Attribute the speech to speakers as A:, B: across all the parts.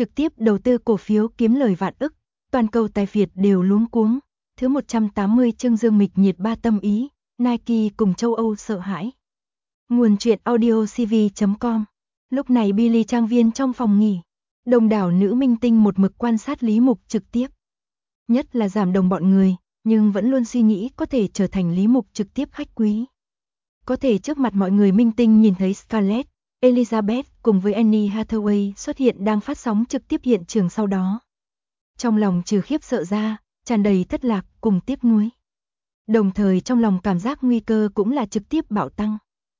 A: trực tiếp đầu tư cổ phiếu kiếm lời vạn ức, toàn cầu tài phiệt đều luống cuống. Thứ 180 chương Dương Mịch nhiệt ba tâm ý, Nike cùng châu Âu sợ hãi. Nguồn truyện audio cv.com. Lúc này Billy trang viên trong phòng nghỉ, đông đảo nữ minh tinh một mực quan sát Lý Mục trực tiếp. Nhất là giảm đồng bọn người, nhưng vẫn luôn suy nghĩ có thể trở thành Lý Mục trực tiếp khách quý. Có thể trước mặt mọi người minh tinh nhìn thấy Scarlett, Elizabeth cùng với Anne Hathaway xuất hiện đang phát sóng trực tiếp hiện trường sau đó. Trong lòng trừ khiếp sợ ra, tràn đầy thất lạc cùng tiếc nuối. Đồng thời trong lòng cảm giác nguy cơ cũng là trực tiếp bạo tăng.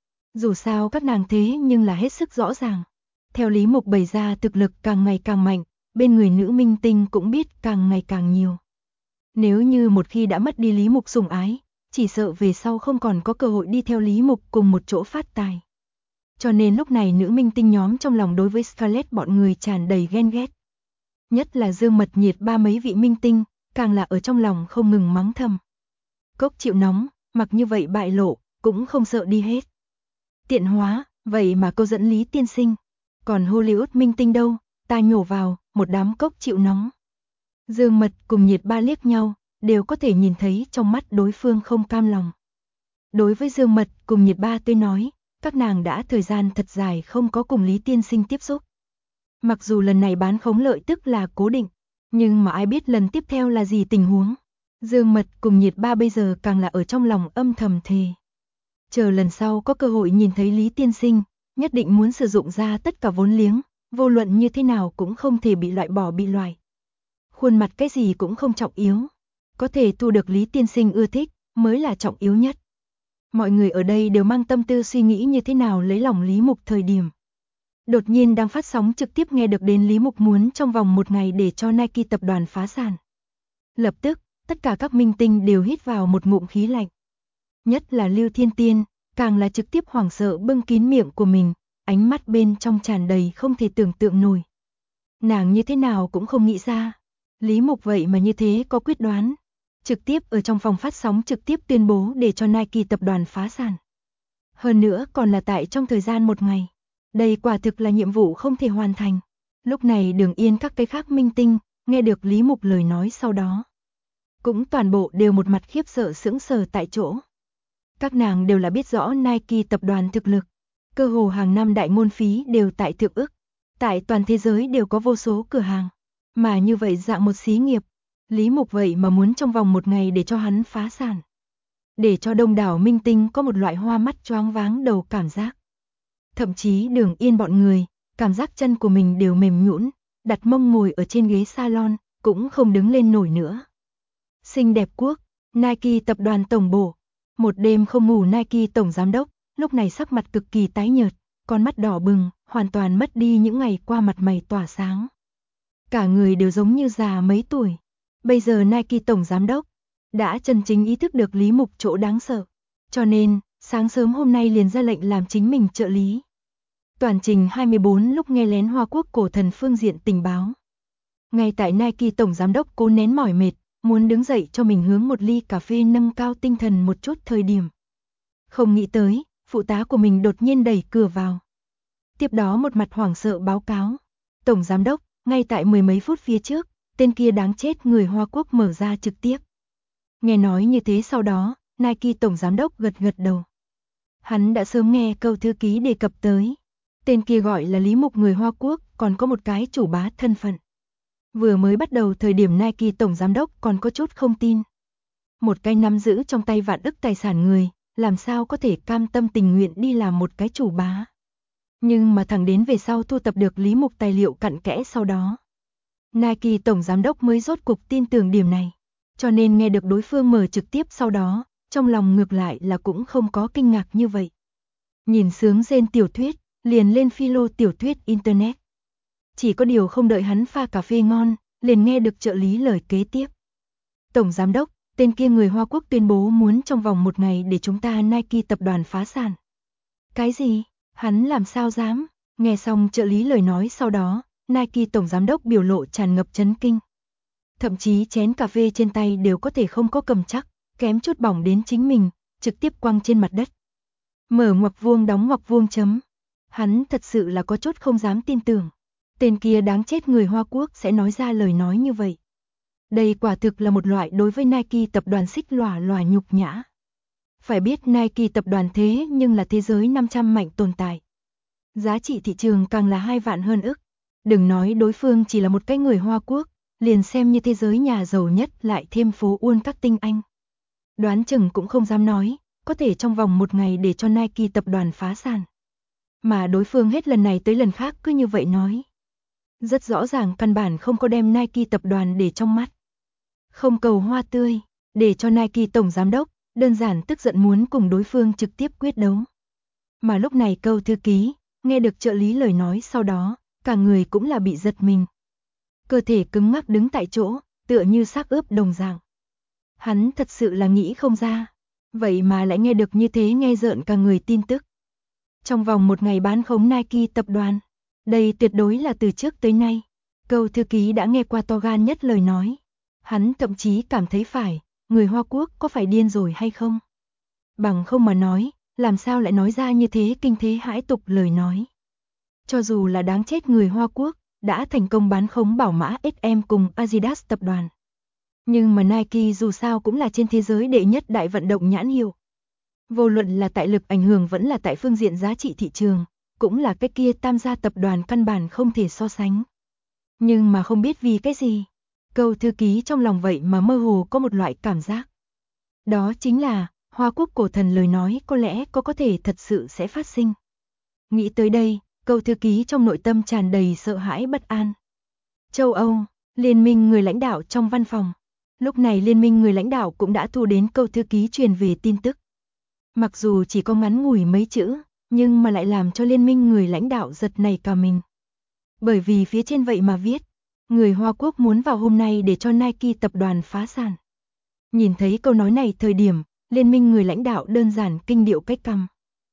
A: Dù sao các nàng thế nhưng là hết sức rõ ràng. Theo Lý Mục bày ra thực lực càng ngày càng mạnh, bên người nữ minh tinh cũng biết càng ngày càng nhiều. Nếu như một khi đã mất đi Lý Mục sủng ái, chỉ sợ về sau không còn có cơ hội đi theo Lý Mục cùng một chỗ phát tài. Cho nên lúc này nữ minh tinh nhóm trong lòng đối với Scarlett bọn người tràn đầy ghen ghét. Nhất là Dương Mật nhiệt ba mấy vị minh tinh, càng là ở trong lòng không ngừng mắng thầm. Cốc chịu nóng, mặc như vậy bại lộ, cũng không sợ đi hết. Tiện hóa, vậy mà câu dẫn Lý tiên sinh. Còn Hollywood minh tinh đâu, ta nhổ vào, một đám cốc chịu nóng. Dương Mật cùng nhiệt ba liếc nhau, đều có thể nhìn thấy trong mắt đối phương không cam lòng. Đối với Dương Mật cùng nhiệt ba tôi nói, các nàng đã thời gian thật dài không có cùng Lý tiên sinh tiếp xúc. Mặc dù lần này bán khống lợi tức là cố định, nhưng mà ai biết lần tiếp theo là gì tình huống. Dương Mật cùng nhiệt ba bây giờ càng là ở trong lòng âm thầm thề. Chờ lần sau có cơ hội nhìn thấy Lý tiên sinh, nhất định muốn sử dụng ra tất cả vốn liếng, vô luận như thế nào cũng không thể bị loại bỏ bị loại. Khuôn mặt cái gì cũng không trọng yếu, có thể thu được Lý tiên sinh ưa thích mới là trọng yếu nhất. Mọi người ở đây đều mang tâm tư suy nghĩ như thế nào lấy lòng Lý Mục thời điểm. Đột nhiên đang phát sóng trực tiếp nghe được đến Lý Mục muốn trong vòng một ngày để cho Nike tập đoàn phá sản. Lập tức, tất cả các minh tinh đều hít vào một ngụm khí lạnh. Nhất là Lưu Thiên Tiên, càng là trực tiếp hoảng sợ bưng kín miệng của mình, ánh mắt bên trong tràn đầy không thể tưởng tượng nổi. Nàng như thế nào cũng không nghĩ ra, Lý Mục vậy mà như thế có quyết đoán, trực tiếp ở trong phòng phát sóng trực tiếp tuyên bố để cho Nike tập đoàn phá sản. Hơn nữa còn là tại trong thời gian một ngày. Đây quả thực là nhiệm vụ không thể hoàn thành. Lúc này Đường Yên các cái khác minh tinh, nghe được Lý Mục lời nói sau đó. Cũng toàn bộ đều một mặt khiếp sợ sững sờ tại chỗ. Các nàng đều là biết rõ Nike tập đoàn thực lực. Cơ hồ hàng năm đại ngôn phí đều tại thượng ức. Tại toàn thế giới đều có vô số cửa hàng. Mà như vậy dạng một xí nghiệp, Lý Mục vậy mà muốn trong vòng một ngày để cho hắn phá sản. Để cho đông đảo minh tinh có một loại hoa mắt choáng váng đầu cảm giác. Thậm chí Đường Yên bọn người, cảm giác chân của mình đều mềm nhũn, đặt mông ngồi ở trên ghế salon, cũng không đứng lên nổi nữa. Xinh đẹp quốc, Nike tập đoàn tổng bộ, một đêm không ngủ Nike tổng giám đốc, lúc này sắc mặt cực kỳ tái nhợt, con mắt đỏ bừng, hoàn toàn mất đi những ngày qua mặt mày tỏa sáng. Cả người đều giống như già mấy tuổi. Bây giờ Nike tổng giám đốc đã chân chính ý thức được Lý Mục chỗ đáng sợ, cho nên sáng sớm hôm nay liền ra lệnh làm chính mình trợ lý. Toàn trình 24 lúc nghe lén Hoa Quốc cổ thần phương diện tình báo. Ngay tại Nike tổng giám đốc cố nén mỏi mệt, muốn đứng dậy cho mình hướng một ly cà phê nâng cao tinh thần một chút thời điểm. Không nghĩ tới, phụ tá của mình đột nhiên đẩy cửa vào. Tiếp đó một mặt hoảng sợ báo cáo. Tổng giám đốc, ngay tại mười mấy phút phía trước, tên kia đáng chết người Hoa Quốc mở ra trực tiếp. Nghe nói như thế sau đó, Nike tổng giám đốc gật gật đầu. Hắn đã sớm nghe câu thư ký đề cập tới. Tên kia gọi là Lý Mục người Hoa Quốc, còn có một cái chủ bá thân phận. Vừa mới bắt đầu thời điểm Nike tổng giám đốc còn có chút không tin. Một cái nắm giữ trong tay vạn ức tài sản người, làm sao có thể cam tâm tình nguyện đi làm một cái chủ bá. Nhưng mà thẳng đến về sau thu tập được Lý Mục tài liệu cặn kẽ sau đó. Nike tổng giám đốc mới rốt cuộc tin tưởng điểm này. Cho nên nghe được đối phương mở trực tiếp sau đó, trong lòng ngược lại là cũng không có kinh ngạc như vậy. Nhìn sướng rên tiểu thuyết, liền lên philo tiểu thuyết internet. Chỉ có điều không đợi hắn pha cà phê ngon, liền nghe được trợ lý lời kế tiếp. Tổng giám đốc, tên kia người Hoa Quốc tuyên bố muốn trong vòng một ngày để chúng ta Nike tập đoàn phá sản. Cái gì? Hắn làm sao dám? Nghe xong trợ lý lời nói sau đó, Nike tổng giám đốc biểu lộ tràn ngập chấn kinh. Thậm chí chén cà phê trên tay đều có thể không có cầm chắc, kém chút bỏng đến chính mình, trực tiếp quăng trên mặt đất. Mở ngoặc vuông đóng ngoặc vuông chấm. Hắn thật sự là có chút không dám tin tưởng. Tên kia đáng chết, người Hoa Quốc sẽ nói ra lời nói như vậy. Đây quả thực là một loại đối với Nike tập đoàn xích lòa lòa nhục nhã. Phải biết Nike tập đoàn thế nhưng là thế giới 500 mạnh tồn tại. Giá trị thị trường càng là 2 vạn hơn ức. Đừng nói đối phương chỉ là một cái người Hoa Quốc, liền xem như thế giới nhà giàu nhất lại thêm phố uôn các tinh anh. Đoán chừng cũng không dám nói, có thể trong vòng một ngày để cho Nike tập đoàn phá sản. Mà đối phương hết lần này tới lần khác cứ như vậy nói. Rất rõ ràng căn bản không có đem Nike tập đoàn để trong mắt. Không cầu hoa tươi, để cho Nike tổng giám đốc, đơn giản tức giận muốn cùng đối phương trực tiếp quyết đấu. Mà lúc này Câu thư ký, nghe được trợ lý lời nói sau đó, cả người cũng là bị giật mình. Cơ thể cứng ngắc đứng tại chỗ, tựa như xác ướp đồng dạng. Hắn thật sự là nghĩ không ra, vậy mà lại nghe được như thế, nghe rợn cả người tin tức. Trong vòng một ngày bán khống Nike tập đoàn, đây tuyệt đối là từ trước tới nay, Câu thư ký đã nghe qua to gan nhất lời nói. Hắn thậm chí cảm thấy phải, người Hoa Quốc có phải điên rồi hay không? Bằng không mà nói, làm sao lại nói ra như thế kinh thế hãi tục lời nói. Cho dù là đáng chết người Hoa Quốc, đã thành công bán khống bảo mã SM cùng Adidas tập đoàn. Nhưng mà Nike dù sao cũng là trên thế giới đệ nhất đại vận động nhãn hiệu. Vô luận là tại lực ảnh hưởng vẫn là tại phương diện giá trị thị trường, cũng là cái kia tam gia tập đoàn căn bản không thể so sánh. Nhưng mà không biết vì cái gì, Câu thư ký trong lòng vậy mà mơ hồ có một loại cảm giác. Đó chính là, Hoa Quốc cổ thần lời nói có lẽ có thể thật sự sẽ phát sinh. Nghĩ tới đây, Câu thư ký trong nội tâm tràn đầy sợ hãi bất an. Châu Âu, liên minh người lãnh đạo trong văn phòng. Lúc này liên minh người lãnh đạo cũng đã thu đến Câu thư ký truyền về tin tức. Mặc dù chỉ có ngắn ngủi mấy chữ, nhưng mà lại làm cho liên minh người lãnh đạo giật nảy cả mình. Bởi vì phía trên vậy mà viết, người Hoa Quốc muốn vào hôm nay để cho Nike tập đoàn phá sản. Nhìn thấy câu nói này thời điểm, liên minh người lãnh đạo đơn giản kinh điệu cách cằm.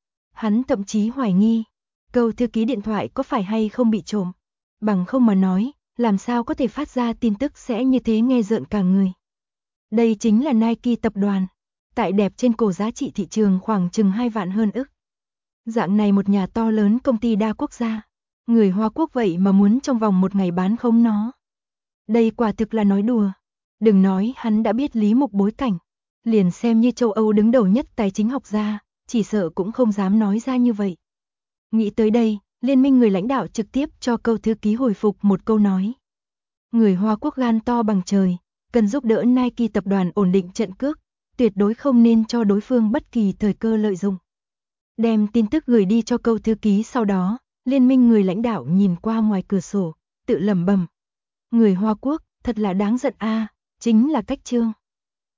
A: Hắn thậm chí hoài nghi, Câu thư ký điện thoại có phải hay không bị trộm. Bằng không mà nói, làm sao có thể phát ra tin tức sẽ như thế, nghe rợn cả người. Đây chính là Nike tập đoàn, tại đẹp trên cổ giá trị thị trường khoảng chừng 2 vạn hơn ức. Dạng này một nhà to lớn công ty đa quốc gia, người Hoa Quốc vậy mà muốn trong vòng một ngày bán khống nó. Đây quả thực là nói đùa. Đừng nói hắn đã biết lý mục bối cảnh, liền xem như châu Âu đứng đầu nhất tài chính học gia, chỉ sợ cũng không dám nói ra như vậy. Nghĩ tới đây, liên minh người lãnh đạo trực tiếp cho Câu thư ký hồi phục một câu nói. Người Hoa Quốc gan to bằng trời, cần giúp đỡ Nike tập đoàn ổn định trận cước, tuyệt đối không nên cho đối phương bất kỳ thời cơ lợi dụng. Đem tin tức gửi đi cho Câu thư ký sau đó, liên minh người lãnh đạo nhìn qua ngoài cửa sổ, tự lẩm bẩm. Người Hoa Quốc, thật là đáng giận a, chính là cách trương.